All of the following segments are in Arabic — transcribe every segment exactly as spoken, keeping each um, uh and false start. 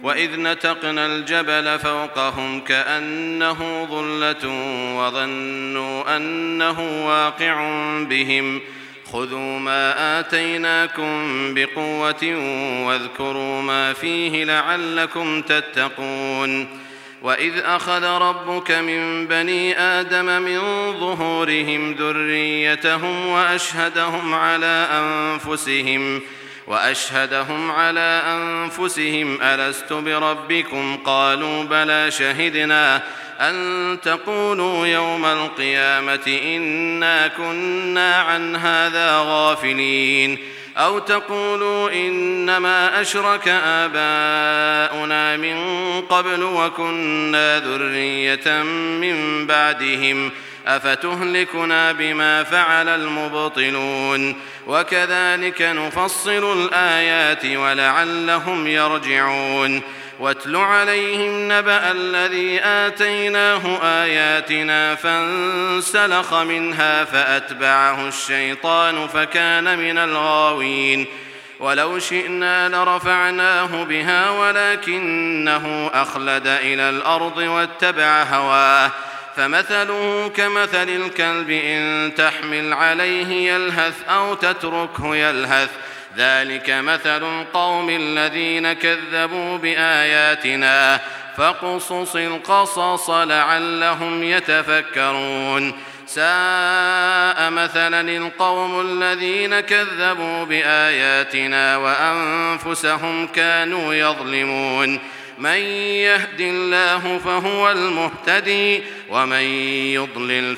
وإذ نتقنا الجبل فوقهم كأنه ظلة وظنوا أنه واقع بهم خذوا ما آتيناكم بقوة واذكروا ما فيه لعلكم تتقون وإذ أخذ ربك من بني آدم من ظهورهم ذريتهم وأشهدهم على أنفسهم وأشهدهم على أنفسهم ألست بربكم قالوا بلى شهدنا أن تقولوا يوم القيامة إنا كنا عن هذا غافلين أو تقولوا إنما أشرك آباؤنا من قبل وكنا ذرية من بعدهم أفتهلكنا بما فعل المبطلون وكذلك نفصل الآيات ولعلهم يرجعون واتل عليهم نبأ الذي آتيناه آياتنا فانسلخ منها فأتبعه الشيطان فكان من الغاوين ولو شئنا لرفعناه بها ولكنه أخلد إلى الأرض واتبع هواه فمثله كمثل الكلب إن تحمل عليه يلهث أو تتركه يلهث ذلك مثل القوم الذين كذبوا بآياتنا فاقصص القصص لعلهم يتفكرون ساء مثلا القوم الذين كذبوا بآياتنا وأنفسهم كانوا يظلمون من يهد الله فهو المهتدي ومن يضلل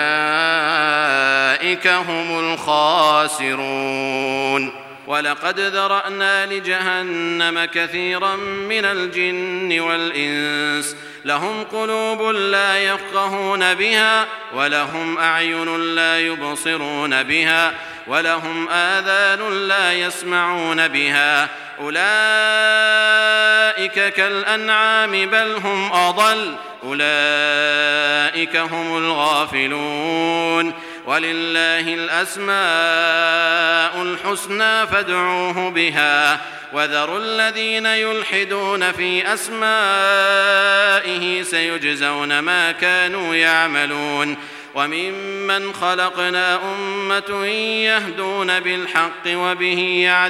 فأولئك هم الخاسرون ولقد ذرأنا لجهنم كثيرا من الجن والإنس لهم قلوب لا يفقهون بها ولهم أعين لا يبصرون بها ولهم آذان لا يسمعون بها أولئك كالأنعام بل هم أضل أولئك هم الغافلون ولله الأسماء الحسنى فادعوه بها وذروا الذين يلحدون في أسمائه سيجزون ما كانوا يعملون وممن خلقنا أمة يهدون بالحق وبه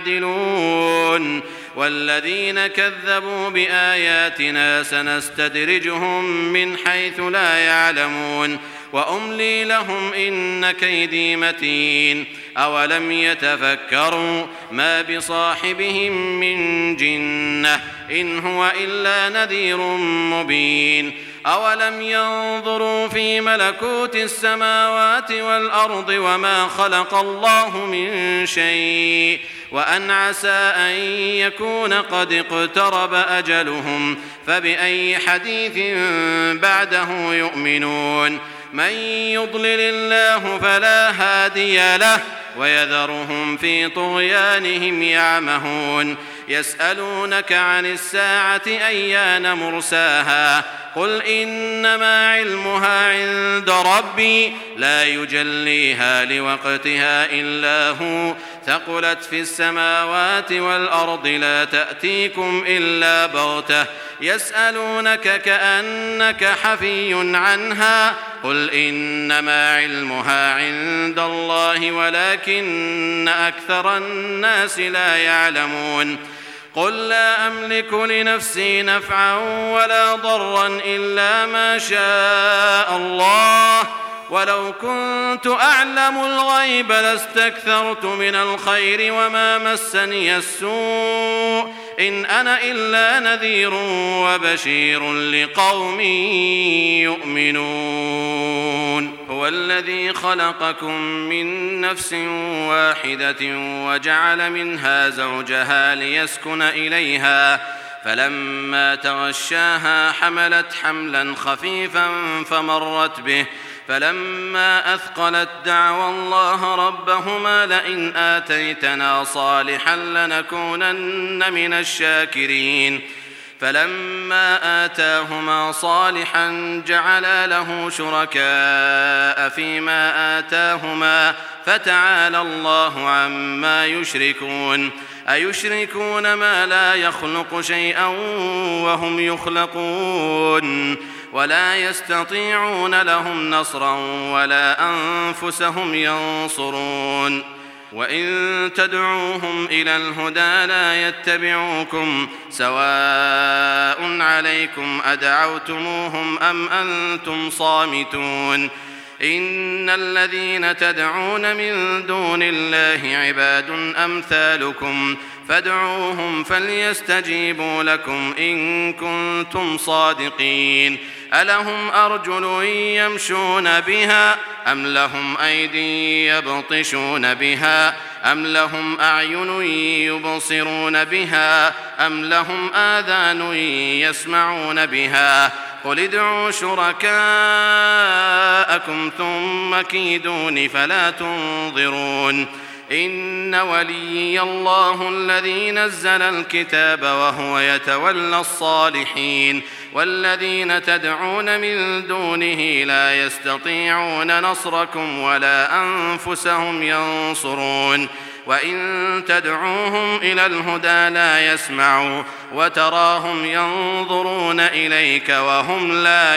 يعدلون والذين كذبوا بآياتنا سنستدرجهم من حيث لا يعلمون وأملي لهم إن كيدي متين أولم يتفكروا ما بصاحبهم من جنة إن هو إلا نذير مبين أولم ينظروا في ملكوت السماوات والأرض وما خلق الله من شيء وأن عسى أن يكون قد اقترب أجلهم فبأي حديث بعده يؤمنون من يضلل الله فلا هادي له ويذرهم في طغيانهم يعمهون يسألونك عن الساعة أيان مرساها قل إنما علمها عند ربي لا يجليها لوقتها إلا هو ثقلت في السماوات والأرض لا تأتيكم إلا بغتة يسألونك كأنك حفي عنها قل إنما علمها عند الله ولكن أكثر الناس لا يعلمون قل لا أملك لنفسي نفعا ولا ضرا إلا ما شاء الله ولو كنت أعلم الغيب لاستكثرت من الخير وما مسني السوء إن أنا إلا نذير وبشير لقوم يؤمنون هو الذي خلقكم من نفس واحدة وجعل منها زوجها ليسكن إليها فلما تغشاها حملت حملا خفيفا فمرت به فلما أثقلت دعوى الله ربهما لئن آتيتنا صالحا لنكونن من الشاكرين فلما آتاهما صالحا جعلا له شركاء فيما آتاهما فتعالى الله عما يشركون أيشركون ما لا يخلق شيئا وهم يخلقون ولا يستطيعون لهم نصرا ولا أنفسهم ينصرون وإن تدعوهم إلى الهدى لا يتبعوكم سواء عليكم أدعوتموهم أم أنتم صامتون إن الذين تدعون من دون الله عباد أمثالكم فادعوهم فليستجيبوا لكم إن كنتم صادقين ألهم أرجل يمشون بها أم لهم أيدي يبطشون بها أم لهم أعين يبصرون بها أم لهم آذان يسمعون بها قل ادعوا شركاءكم ثم كيدون فلا تنظرون إن وليي الله الذي نزل الكتاب وهو يتولى الصالحين والذين تدعون من دونه لا يستطيعون نصركم ولا أنفسهم ينصرون وإن تدعوهم إلى الهدى لا يسمعوا وتراهم ينظرون إليك وهم لا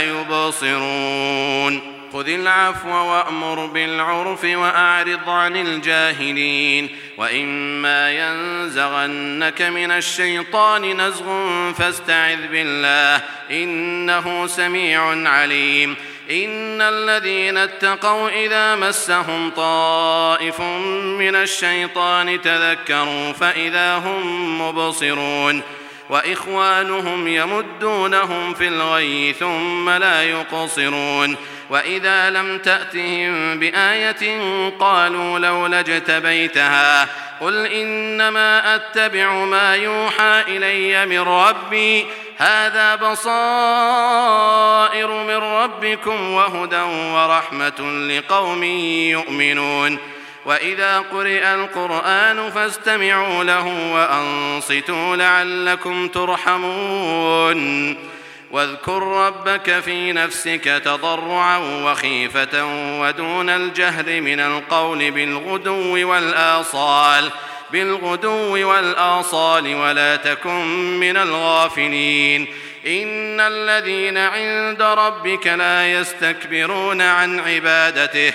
يبصرون خذ العفو وأمر بالعرف وأعرض عن الجاهلين وإما ينزغنك من الشيطان نزغ فاستعذ بالله إنه سميع عليم إن الذين اتقوا إذا مسهم طائف من الشيطان تذكروا فإذا هم مبصرون وإخوانهم يمدونهم في الغي ثم لا يقصرون وإذا لم تأتهم بآية قالوا لولا اجتبيتها قل إنما أتبع ما يوحى إلي من ربي هذا بصائر من ربكم وهدى ورحمة لقوم يؤمنون وإذا قرئ القرآن فاستمعوا له وأنصتوا لعلكم ترحمون واذكر ربك في نفسك تضرعا وخيفة ودون الجهر من القول بالغدو والآصال بالغدو والآصال ولا تكن من الغافلين إن الذين عند ربك لا يستكبرون عن عبادته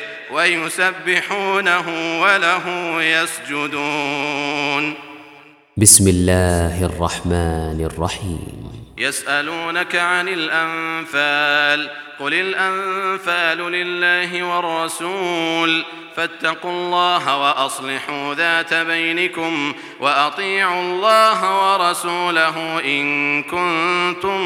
ويسبحونه وله يسجدون. بسم الله الرحمن الرحيم. يسألونك عن الأنفال قل الأنفال لله والرسول فاتقوا الله وأصلحوا ذات بينكم وأطيعوا الله ورسوله إن كنتم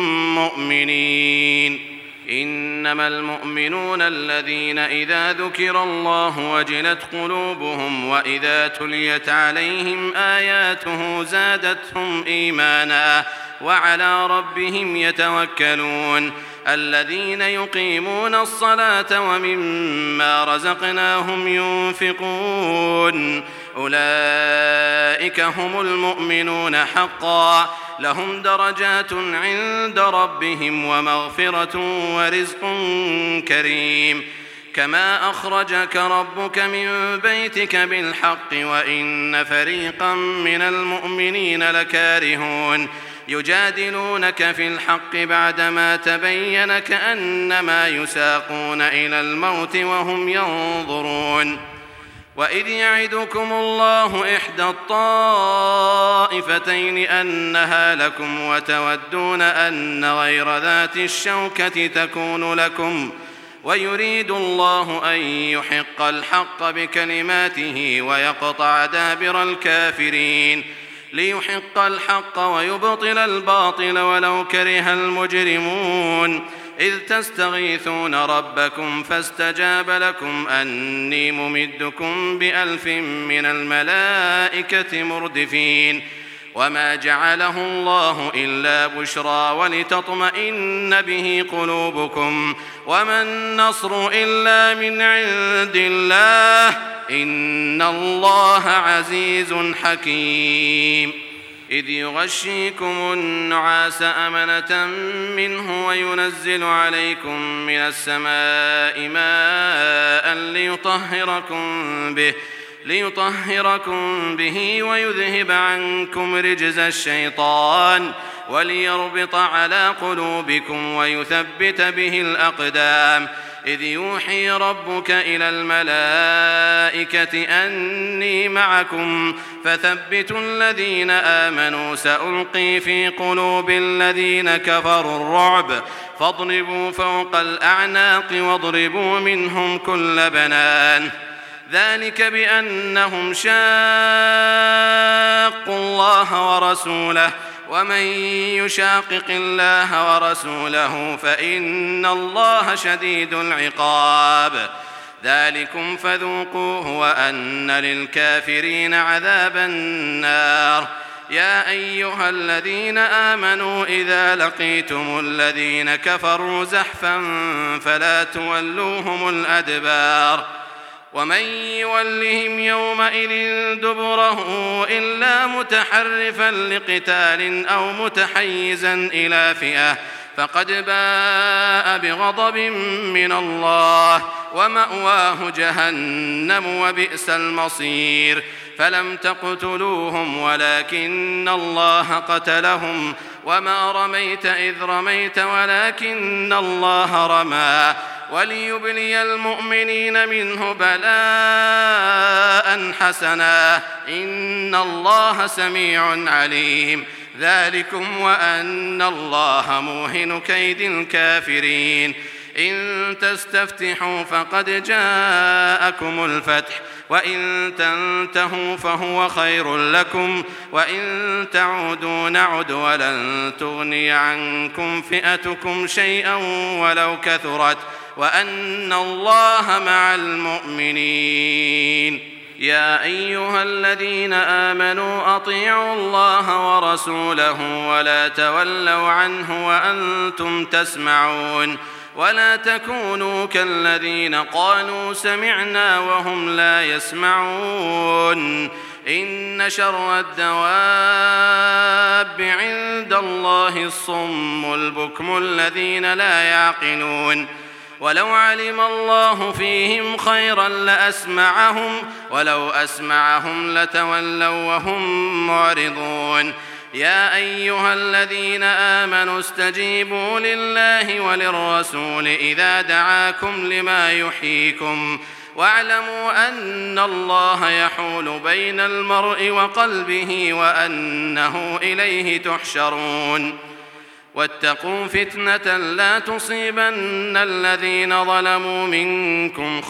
مؤمنين. إنما المؤمنون الذين إذا ذكر الله وجلت قلوبهم وإذا تليت عليهم آياته زادتهم إيمانا وعلى ربهم يتوكلون الذين يقيمون الصلاة ومما رزقناهم ينفقون أولئك هم المؤمنون حقا لهم درجات عند ربهم ومغفرة ورزق كريم. كما أخرجك ربك من بيتك بالحق وإن فريقا من المؤمنين لكارهون يجادلونك في الحق بعدما تبين كأنما يساقون إلى الموت وهم ينظرون. وإذ يعدكم الله إحدى الطائفتين أنها لكم وتودون أن غير ذات الشوكة تكون لكم ويريد الله أن يحق الحق بكلماته ويقطع دابر الكافرين ليحق الحق ويبطل الباطل ولو كره المجرمون. إذ تستغيثون ربكم فاستجاب لكم أني ممدكم بألف من الملائكة مردفين. وما جعله الله إلا بشرى ولتطمئن به قلوبكم وما النصر إلا من عند الله إن الله عزيز حكيم. إذ يغشيكم النعاس أمنة منه وينزل عليكم من السماء ماء ليطهركم به ليطهركم به ويذهب عنكم رجز الشيطان وليربط على قلوبكم ويثبت به الأقدام. إذ يوحي ربك إلى الملائكة أني معكم فثبتوا الذين آمنوا سألقي في قلوب الذين كفروا الرعب فاضربوا فوق الأعناق واضربوا منهم كل بنان. ذلك بأنهم شاقوا الله ورسوله ومن يشاقق الله ورسوله فإن الله شديد العقاب. ذلكم فذوقوه وأن للكافرين عذاب النار. يا أيها الذين آمنوا إذا لقيتم الذين كفروا زحفا فلا تولوهم الأدبار ومن يولهم يومئذ دبره إلا متحرفا لقتال أو متحيزا إلى فئة فقد باء بغضب من الله ومأواه جهنم وبئس المصير. فلم تقتلوهم ولكن الله قتلهم وما رميت إذ رميت ولكن الله رمى وليبلي المؤمنين منه بلاء حسنا إن الله سميع عليم. ذلكم وأن الله موهن كيد الكافرين. إن تستفتحوا فقد جاءكم الفتح وإن تنتهوا فهو خير لكم وإن تعودوا نعد ولن تغني عنكم فئتكم شيئا ولو كثرت وأن الله مع المؤمنين. يا أيها الذين آمنوا أطيعوا الله ورسوله ولا تولوا عنه وأنتم تسمعون ولا تكونوا كالذين قالوا سمعنا وهم لا يسمعون. إن شر الدواب عند الله الصم البكم الذين لا يعقلون. ولو علم الله فيهم خيرا لأسمعهم ولو أسمعهم لتولوا وهم معرضون. يا أيها الذين آمنوا استجيبوا لله وللرسول إذا دعاكم لما يحييكم واعلموا أن الله يحول بين المرء وقلبه وأنه إليه تحشرون. واتقوا فتنة لا تصيبن الذين ظلموا منكم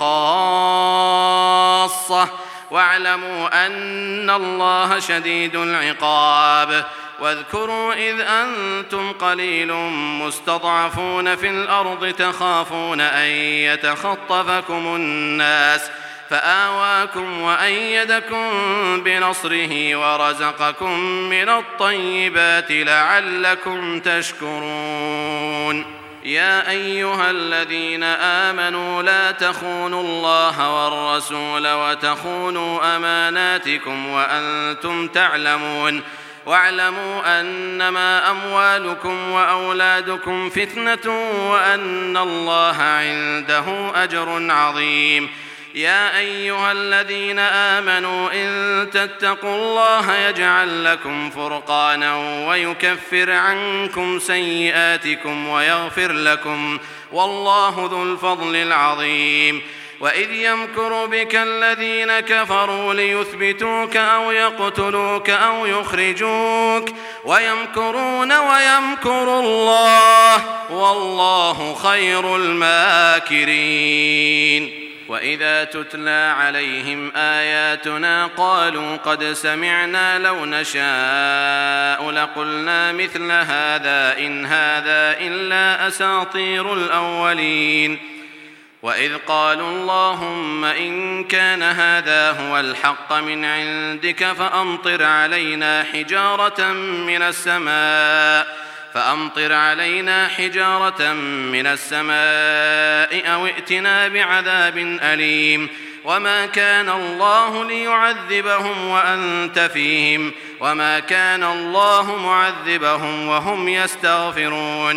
خاصة واعلموا أن الله شديد العقاب. واذكروا إذ أنتم قليل مستضعفون في الأرض تخافون أن يتخطفكم الناس فآواكم وأيدكم بنصره ورزقكم من الطيبات لعلكم تشكرون. يا أيها الذين آمنوا لا تخونوا الله والرسول وتخونوا أماناتكم وأنتم تعلمون واعلموا أنما أموالكم وأولادكم فتنة وأن الله عنده أجر عظيم. يا أيها الذين آمنوا إن تتقوا الله يجعل لكم فرقانا ويكفر عنكم سيئاتكم ويغفر لكم والله ذو الفضل العظيم. وإذ يمكر بك الذين كفروا ليثبتوك أو يقتلوك أو يخرجوك ويمكرون ويمكر الله والله خير الماكرين. وإذا تتلى عليهم آياتنا قالوا قد سمعنا لو نشاء لقلنا مثل هذا إن هذا إلا أساطير الأولين. وإذ قالوا اللهم إن كان هذا هو الحق من عندك فأمطر علينا حجارة من السماء فأمطر علينا حجارة من السماء أو ائتنا بعذاب أليم. وما كان الله ليعذبهم وأنت فيهم وما كان الله معذبهم وهم يستغفرون.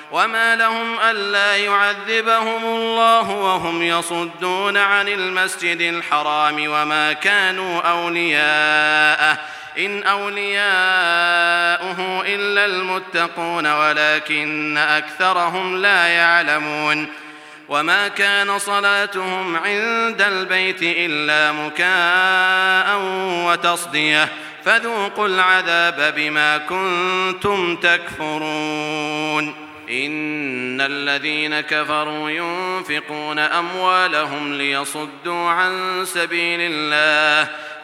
وما لهم ألا يعذبهم الله وهم يصدون عن المسجد الحرام وما كانوا أولياءه إن أولياؤه إلا المتقون ولكن أكثرهم لا يعلمون وما كان صلاتهم عند البيت إلا مكاء وتصدية فذوقوا العذاب بما كنتم تكفرون إن الذين كفروا ينفقون أموالهم ليصدوا عن سبيل الله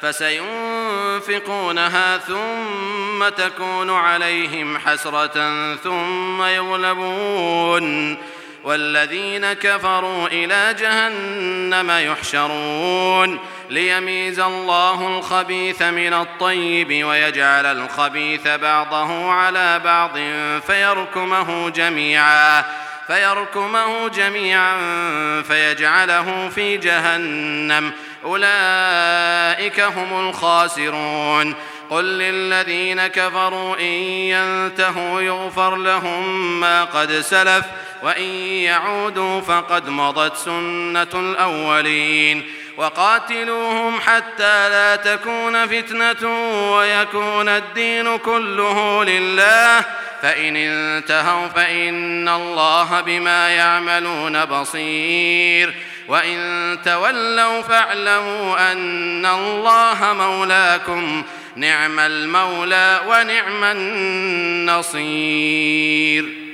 فسينفقونها ثم تكون عليهم حسرة ثم يغلبون والذين كفروا إلى جهنم يحشرون ليميز الله الخبيث من الطيب ويجعل الخبيث بعضه على بعض فيركمه جميعا فيركمه جميعا فيجعله في جهنم أولئك هم الخاسرون قل للذين كفروا إن ينتهوا يغفر لهم ما قد سلف وإن يعودوا فقد مضت سنة الأولين وقاتلوهم حتى لا تكون فتنة ويكون الدين كله لله فإن انتهوا فإن الله بما يعملون بصير وإن تولوا فاعلموا أن الله مولاكم نعم المولى ونعم النصير.